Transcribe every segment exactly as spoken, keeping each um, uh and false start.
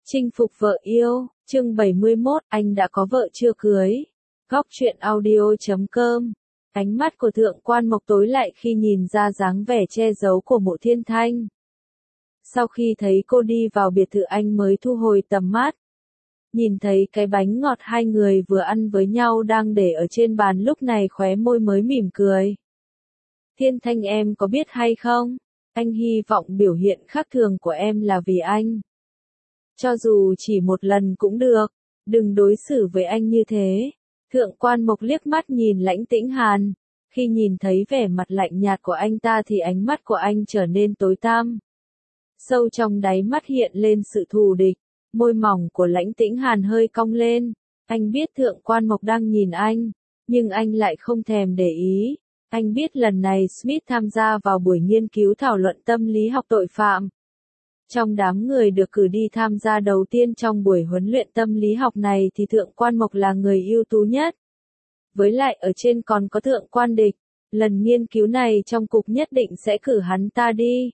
Chinh phục vợ yêu, chương bảy mươi mốt, anh đã có vợ chưa cưới. Góc truyện audio chấm com. Ánh mắt của Thượng Quan Mộc tối lại khi nhìn ra dáng vẻ che giấu của Mộ Thiên Thanh. Sau khi thấy cô đi vào biệt thự anh mới thu hồi tầm mắt. Nhìn thấy cái bánh ngọt hai người vừa ăn với nhau đang để ở trên bàn lúc này khóe môi mới mỉm cười. Thiên Thanh em có biết hay không? Anh hy vọng biểu hiện khác thường của em là vì anh. Cho dù chỉ một lần cũng được, đừng đối xử với anh như thế. Thượng Quan Mộc liếc mắt nhìn Lãnh Tĩnh Hàn, khi nhìn thấy vẻ mặt lạnh nhạt của anh ta thì ánh mắt của anh trở nên tối tăm. Sâu trong đáy mắt hiện lên sự thù địch, môi mỏng của Lãnh Tĩnh Hàn hơi cong lên. Anh biết Thượng Quan Mộc đang nhìn anh, nhưng anh lại không thèm để ý. Anh biết lần này Smith tham gia vào buổi nghiên cứu thảo luận tâm lý học tội phạm. Trong đám người được cử đi tham gia đầu tiên trong buổi huấn luyện tâm lý học này thì Thượng Quan Mộc là người ưu tú nhất. Với lại ở trên còn có Thượng Quan Địch, lần nghiên cứu này trong cục nhất định sẽ cử hắn ta đi.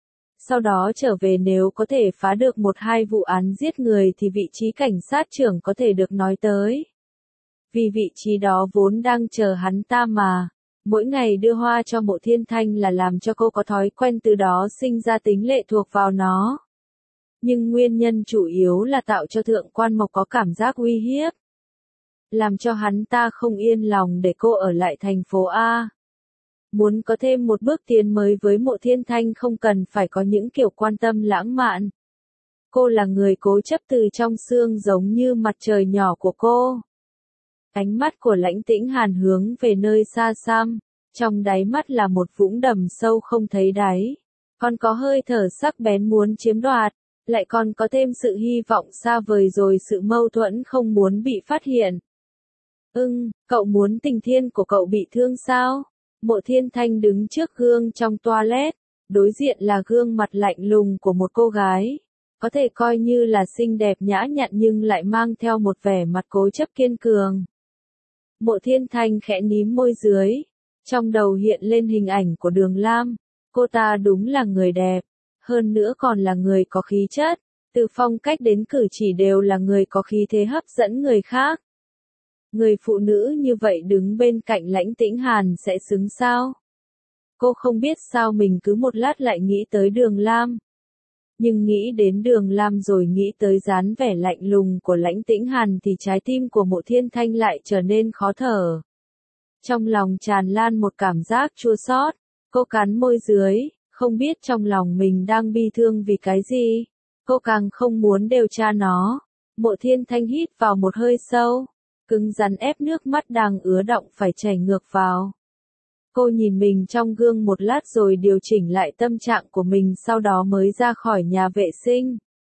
Sau đó trở về nếu có thể phá được một hai vụ án giết người thì vị trí cảnh sát trưởng có thể được nói tới. Vì vị trí đó vốn đang chờ hắn ta mà. Mỗi ngày đưa hoa cho Mộ Thiên Thanh là làm cho cô có thói quen từ đó sinh ra tính lệ thuộc vào nó. Nhưng nguyên nhân chủ yếu là tạo cho Thượng Quan Mộc có cảm giác uy hiếp. Làm cho hắn ta không yên lòng để cô ở lại thành phố A. Muốn có thêm một bước tiến mới với Mộ Thiên Thanh không cần phải có những kiểu quan tâm lãng mạn. Cô là người cố chấp từ trong xương giống như mặt trời nhỏ của cô. Ánh mắt của Lãnh Tĩnh Hàn hướng về nơi xa xăm, trong đáy mắt là một vũng đầm sâu không thấy đáy. Còn có hơi thở sắc bén muốn chiếm đoạt, lại còn có thêm sự hy vọng xa vời rồi sự mâu thuẫn không muốn bị phát hiện. Ưng, cậu muốn tình thiên của cậu bị thương sao? Mộ Thiên Thanh đứng trước gương trong toilet, đối diện là gương mặt lạnh lùng của một cô gái. Có thể coi như là xinh đẹp nhã nhặn nhưng lại mang theo một vẻ mặt cố chấp kiên cường. Mộ Thiên Thanh khẽ mím môi dưới, trong đầu hiện lên hình ảnh của Đường Lam. Cô ta đúng là người đẹp, hơn nữa còn là người có khí chất, từ phong cách đến cử chỉ đều là người có khí thế hấp dẫn người khác. Người phụ nữ như vậy đứng bên cạnh Lãnh Tĩnh Hàn sẽ xứng sao? Cô không biết sao mình cứ một lát lại nghĩ tới Đường Lam. Nhưng nghĩ đến Đường Lam rồi nghĩ tới dáng vẻ lạnh lùng của Lãnh Tĩnh Hàn thì trái tim của Mộ Thiên Thanh lại trở nên khó thở. Trong lòng tràn lan một cảm giác chua xót, cô cắn môi dưới, không biết trong lòng mình đang bi thương vì cái gì. Cô càng không muốn điều tra nó. Mộ Thiên Thanh hít vào một hơi sâu, cứng rắn ép nước mắt đang ứa đọng phải chảy ngược vào. Cô nhìn mình trong gương một lát rồi điều chỉnh lại tâm trạng của mình sau đó mới ra khỏi nhà vệ sinh.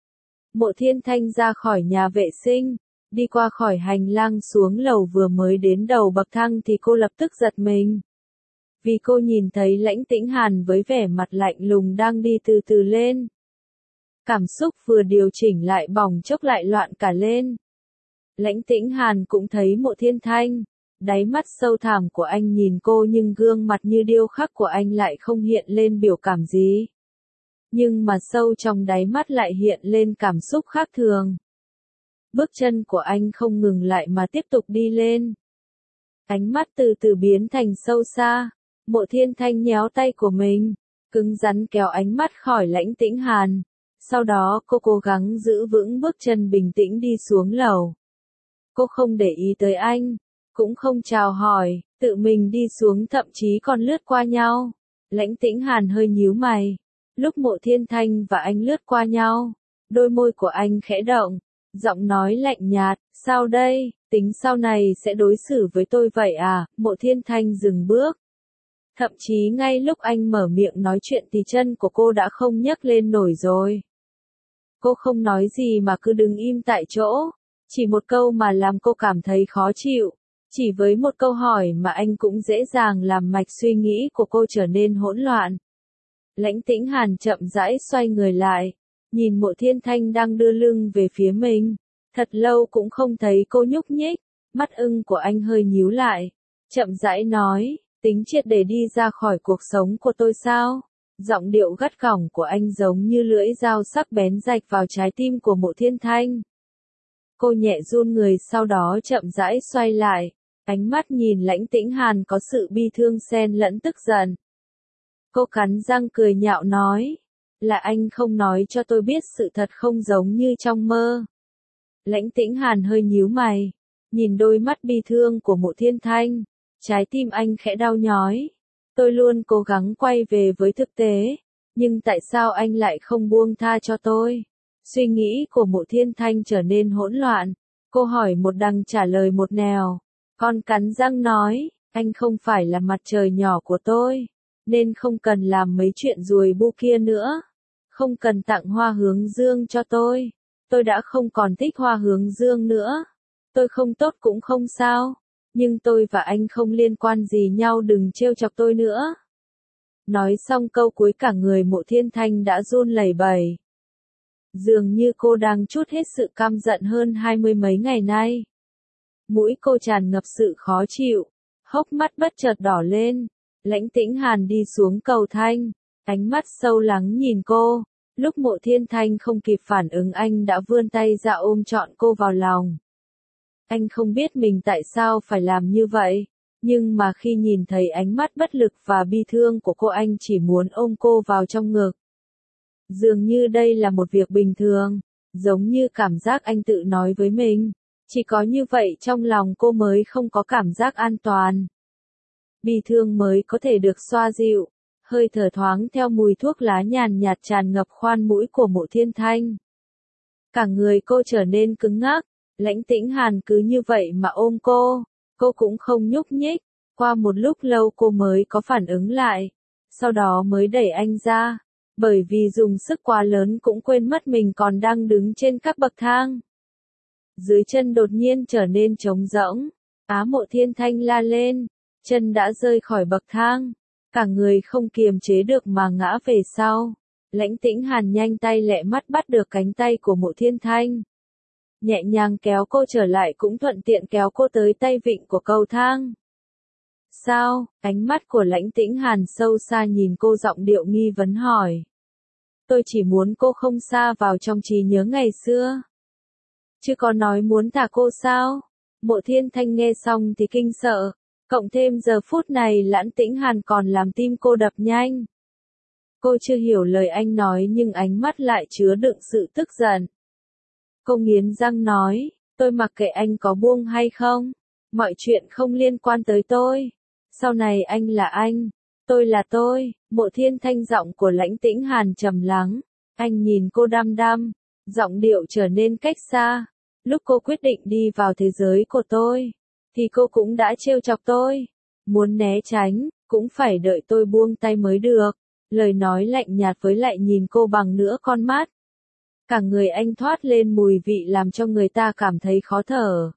Mộ Thiên Thanh ra khỏi nhà vệ sinh, đi qua khỏi hành lang xuống lầu vừa mới đến đầu bậc thang thì cô lập tức giật mình. Vì cô nhìn thấy Lãnh Tĩnh Hàn với vẻ mặt lạnh lùng đang đi từ từ lên. Cảm xúc vừa điều chỉnh lại bỏng chốc lại loạn cả lên. Lãnh Tĩnh Hàn cũng thấy Mộ Thiên Thanh. Đáy mắt sâu thẳm của anh nhìn cô nhưng gương mặt như điêu khắc của anh lại không hiện lên biểu cảm gì. Nhưng mà sâu trong đáy mắt lại hiện lên cảm xúc khác thường. Bước chân của anh không ngừng lại mà tiếp tục đi lên. Ánh mắt từ từ biến thành sâu xa. Mộ Thiên Thanh nhéo tay của mình, cứng rắn kéo ánh mắt khỏi Lãnh Tĩnh Hàn. Sau đó cô cố gắng giữ vững bước chân bình tĩnh đi xuống lầu. Cô không để ý tới anh. Cũng không chào hỏi, tự mình đi xuống thậm chí còn lướt qua nhau. Lãnh Tĩnh Hàn hơi nhíu mày. Lúc Mộ Thiên Thanh và anh lướt qua nhau, đôi môi của anh khẽ động, giọng nói lạnh nhạt, sao đây, tính sau này sẽ đối xử với tôi vậy à? Mộ Thiên Thanh dừng bước. Thậm chí ngay lúc anh mở miệng nói chuyện thì chân của cô đã không nhấc lên nổi rồi. Cô không nói gì mà cứ đứng im tại chỗ, chỉ một câu mà làm cô cảm thấy khó chịu. Chỉ với một câu hỏi mà anh cũng dễ dàng làm mạch suy nghĩ của cô trở nên hỗn loạn. Lãnh Tĩnh Hàn chậm rãi xoay người lại, nhìn Mộ Thiên Thanh đang đưa lưng về phía mình. Thật lâu cũng không thấy cô nhúc nhích, mắt ưng của anh hơi nhíu lại. Chậm rãi nói, tính triệt để đi ra khỏi cuộc sống của tôi sao? Giọng điệu gắt gỏng của anh giống như lưỡi dao sắc bén rạch vào trái tim của Mộ Thiên Thanh. Cô nhẹ run người sau đó chậm rãi xoay lại, ánh mắt nhìn Lãnh Tĩnh Hàn có sự bi thương xen lẫn tức giận. Cô cắn răng cười nhạo nói, là anh không nói cho tôi biết sự thật không giống như trong mơ. Lãnh Tĩnh Hàn hơi nhíu mày, nhìn đôi mắt bi thương của Mộ Thiên Thanh, trái tim anh khẽ đau nhói. Tôi luôn cố gắng quay về với thực tế, nhưng tại sao anh lại không buông tha cho tôi? Suy nghĩ của Mộ Thiên Thanh trở nên hỗn loạn, cô hỏi một đằng trả lời một nẻo. Con cắn răng nói, anh không phải là mặt trời nhỏ của tôi, nên không cần làm mấy chuyện ruồi bu kia nữa. Không cần tặng hoa hướng dương cho tôi, tôi đã không còn thích hoa hướng dương nữa. Tôi không tốt cũng không sao, nhưng tôi và anh không liên quan gì nhau, đừng trêu chọc tôi nữa. Nói xong câu cuối cả người Mộ Thiên Thanh đã run lẩy bẩy. Dường như cô đang trút hết sự căm giận hơn hai mươi mấy ngày nay. Mũi cô tràn ngập sự khó chịu, hốc mắt bất chợt đỏ lên. Lãnh Tĩnh Hàn đi xuống cầu thang, ánh mắt sâu lắng nhìn cô. Lúc Mộ Thiên Thanh không kịp phản ứng anh đã vươn tay ra ôm trọn cô vào lòng. Anh không biết mình tại sao phải làm như vậy, nhưng mà khi nhìn thấy ánh mắt bất lực và bi thương của cô anh chỉ muốn ôm cô vào trong ngực. Dường như đây là một việc bình thường, giống như cảm giác anh tự nói với mình. Chỉ có như vậy trong lòng cô mới không có cảm giác an toàn. Bi thương mới có thể được xoa dịu, hơi thở thoáng theo mùi thuốc lá nhàn nhạt tràn ngập khoan mũi của Mộ Thiên Thanh. Cả người cô trở nên cứng ngắc, Lãnh Tĩnh Hàn cứ như vậy mà ôm cô, cô cũng không nhúc nhích. Qua một lúc lâu cô mới có phản ứng lại, sau đó mới đẩy anh ra, bởi vì dùng sức quá lớn cũng quên mất mình còn đang đứng trên các bậc thang. Dưới chân đột nhiên trở nên trống rỗng, Á Mộ Thiên Thanh la lên, chân đã rơi khỏi bậc thang, cả người không kiềm chế được mà ngã về sau. Lãnh Tĩnh Hàn nhanh tay lẹ mắt bắt được cánh tay của Mộ Thiên Thanh, nhẹ nhàng kéo cô trở lại cũng thuận tiện kéo cô tới tay vịn của cầu thang. Sao? Ánh mắt của Lãnh Tĩnh Hàn sâu xa nhìn cô, giọng điệu nghi vấn hỏi. Tôi chỉ muốn cô không sa vào trong trí nhớ ngày xưa. Chứ có nói muốn thả cô sao? Mộ Thiên Thanh nghe xong thì kinh sợ, cộng thêm giờ phút này Lãnh Tĩnh Hàn còn làm tim cô đập nhanh. Cô chưa hiểu lời anh nói nhưng ánh mắt lại chứa đựng sự tức giận. Cô nghiến răng nói, tôi mặc kệ anh có buông hay không, mọi chuyện không liên quan tới tôi. Sau này anh là anh, tôi là tôi. Mộ Thiên Thanh giọng của Lãnh Tĩnh Hàn trầm lắng, anh nhìn cô đăm đăm, giọng điệu trở nên cách xa. Lúc cô quyết định đi vào thế giới của tôi, thì cô cũng đã trêu chọc tôi. Muốn né tránh, cũng phải đợi tôi buông tay mới được. Lời nói lạnh nhạt với lại nhìn cô bằng nửa con mắt. Cả người anh thoát lên mùi vị làm cho người ta cảm thấy khó thở.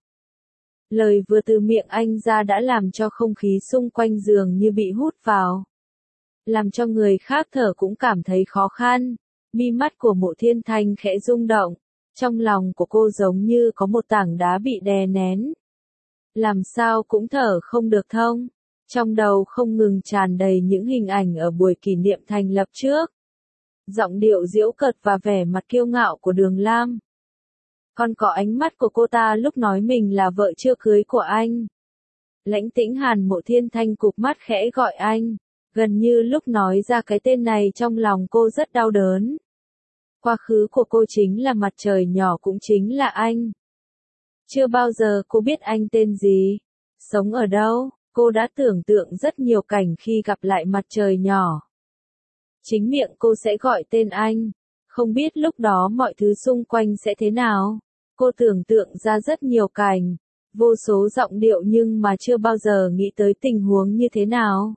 Lời vừa từ miệng anh ra đã làm cho không khí xung quanh giường như bị hút vào. Làm cho người khác thở cũng cảm thấy khó khăn. Mi mắt của Mộ Thiên Thanh khẽ rung động. Trong lòng của cô giống như có một tảng đá bị đè nén. Làm sao cũng thở không được thông. Trong đầu không ngừng tràn đầy những hình ảnh ở buổi kỷ niệm thành lập trước. Giọng điệu giễu cợt và vẻ mặt kiêu ngạo của Đường Lam. Còn có ánh mắt của cô ta lúc nói mình là vợ chưa cưới của anh. Lãnh Tĩnh Hàn. Mộ Thiên Thanh cụp mắt khẽ gọi anh. Gần như lúc nói ra cái tên này trong lòng cô rất đau đớn. Quá khứ của cô chính là mặt trời nhỏ, cũng chính là anh. Chưa bao giờ cô biết anh tên gì, sống ở đâu. Cô đã tưởng tượng rất nhiều cảnh khi gặp lại mặt trời nhỏ. Chính miệng cô sẽ gọi tên anh. Không biết lúc đó mọi thứ xung quanh sẽ thế nào. Cô tưởng tượng ra rất nhiều cảnh, vô số giọng điệu nhưng mà chưa bao giờ nghĩ tới tình huống như thế nào.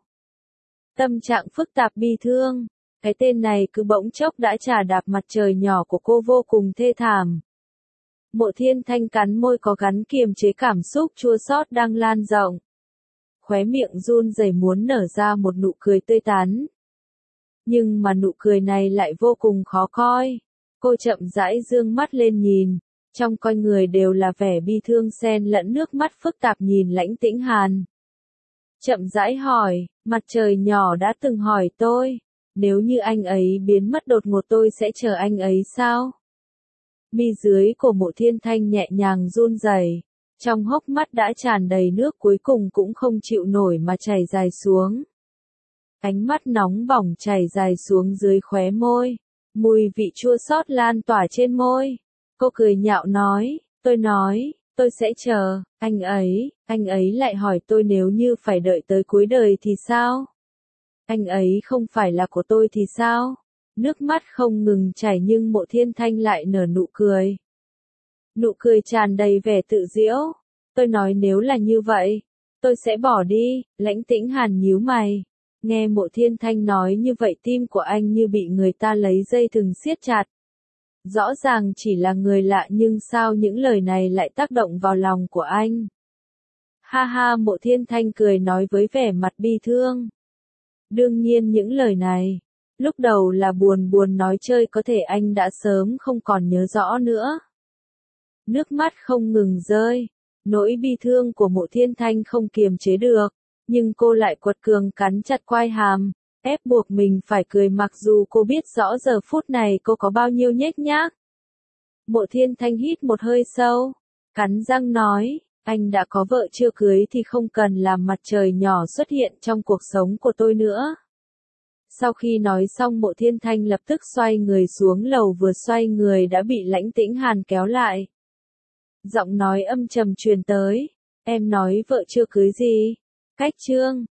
Tâm trạng phức tạp bi thương. Cái tên này cứ bỗng chốc đã chà đạp mặt trời nhỏ của cô vô cùng thê thảm. Mộ Thiên Thanh cắn môi có gắn kiềm chế cảm xúc chua xót đang lan rộng. Khóe miệng run rẩy muốn nở ra một nụ cười tươi tắn. Nhưng mà nụ cười này lại vô cùng khó coi. Cô chậm rãi dương mắt lên nhìn. Trong con người đều là vẻ bi thương xen lẫn nước mắt phức tạp nhìn Lãnh Tĩnh Hàn. Chậm rãi hỏi, mặt trời nhỏ đã từng hỏi tôi. Nếu như anh ấy biến mất đột ngột tôi sẽ chờ anh ấy sao? Mi dưới của Mộ Thiên Thanh nhẹ nhàng run rẩy, trong hốc mắt đã tràn đầy nước cuối cùng cũng không chịu nổi mà chảy dài xuống. Ánh mắt nóng bỏng chảy dài xuống dưới khóe môi, mùi vị chua xót lan tỏa trên môi. Cô cười nhạo nói, tôi nói, tôi sẽ chờ, anh ấy, anh ấy lại hỏi tôi nếu như phải đợi tới cuối đời thì sao? Anh ấy không phải là của tôi thì sao? Nước mắt không ngừng chảy nhưng Mộ Thiên Thanh lại nở nụ cười. Nụ cười tràn đầy vẻ tự giễu. Tôi nói nếu là như vậy, tôi sẽ bỏ đi. Lãnh Tĩnh Hàn nhíu mày. Nghe Mộ Thiên Thanh nói như vậy tim của anh như bị người ta lấy dây thừng siết chặt. Rõ ràng chỉ là người lạ nhưng sao những lời này lại tác động vào lòng của anh? Ha ha, Mộ Thiên Thanh cười nói với vẻ mặt bi thương. Đương nhiên những lời này, lúc đầu là buồn buồn nói chơi có thể anh đã sớm không còn nhớ rõ nữa. Nước mắt không ngừng rơi, nỗi bi thương của Mộ Thiên Thanh không kiềm chế được, nhưng cô lại quật cường cắn chặt quai hàm, ép buộc mình phải cười mặc dù cô biết rõ giờ phút này cô có bao nhiêu nhếch nhác. Mộ Thiên Thanh hít một hơi sâu, cắn răng nói, anh đã có vợ chưa cưới thì không cần làm mặt trời nhỏ xuất hiện trong cuộc sống của tôi nữa. Sau khi nói xong Mộ Thiên Thanh lập tức xoay người xuống lầu, vừa xoay người đã bị Lãnh Tĩnh Hàn kéo lại. Giọng nói âm trầm truyền tới, em nói vợ chưa cưới gì? Cách chương